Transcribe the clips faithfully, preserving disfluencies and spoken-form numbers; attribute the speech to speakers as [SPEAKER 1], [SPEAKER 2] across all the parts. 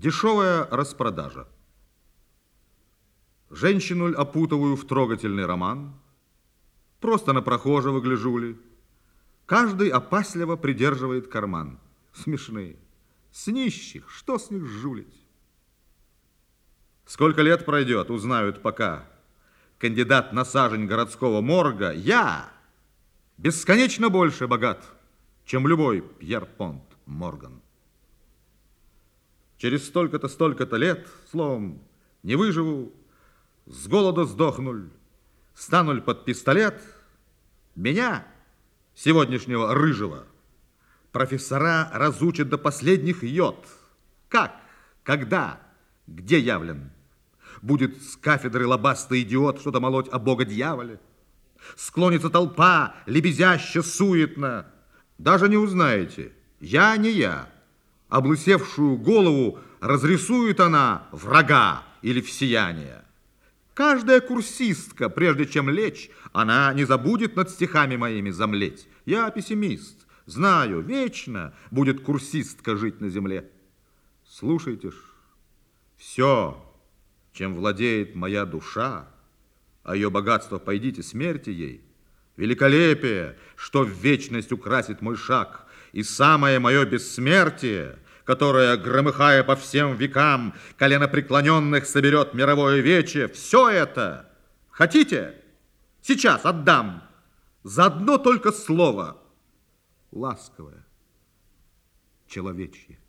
[SPEAKER 1] Дешевая распродажа. Женщину опутываю в трогательный роман. Просто на прохожего гляжу ли. Каждый опасливо придерживает карман. Смешные. С нищих, что с них жулить? Сколько лет пройдет, узнают пока. Кандидат на сажень городского морга, я бесконечно больше богат, чем любой Пьер-Понт Морган. Через столько-то, столько-то лет, словом, не выживу, с голода сдохнуль, стануль под пистолет, меня, сегодняшнего рыжего, профессора разучат до последних йод. Как, когда, где явлен? Будет с кафедры лобастый идиот что-то молоть о бога-дьяволе. Склонится толпа, лебезяще, суетно. Даже не узнаете, я не я. Облысевшую голову разрисует она врага или в сияние. Каждая курсистка, прежде чем лечь, она не забудет над стихами моими замлеть. Я пессимист, знаю, вечно будет курсистка жить на земле. Слушайте ж, все, чем владеет моя душа, а ее богатство пойдите смерти ей, великолепие, что в вечность украсит мой шаг, и самое мое бессмертие, которое, громыхая по всем векам, коленопреклоненных соберет мировое вече, все это, хотите, сейчас отдам, за одно только слово, ласковое, человечье.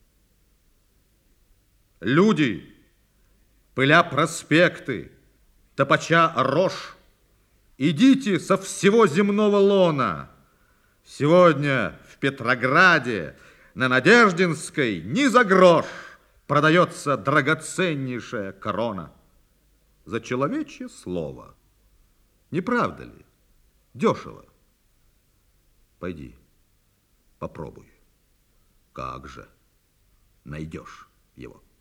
[SPEAKER 1] Люди, пыля проспекты, топача рожь, идите со всего земного лона. Сегодня в Петрограде на Надеждинской ни за грош продается драгоценнейшая корона. За человечье слово. Не правда ли? Дешево. Пойди, попробуй. Как же найдешь его?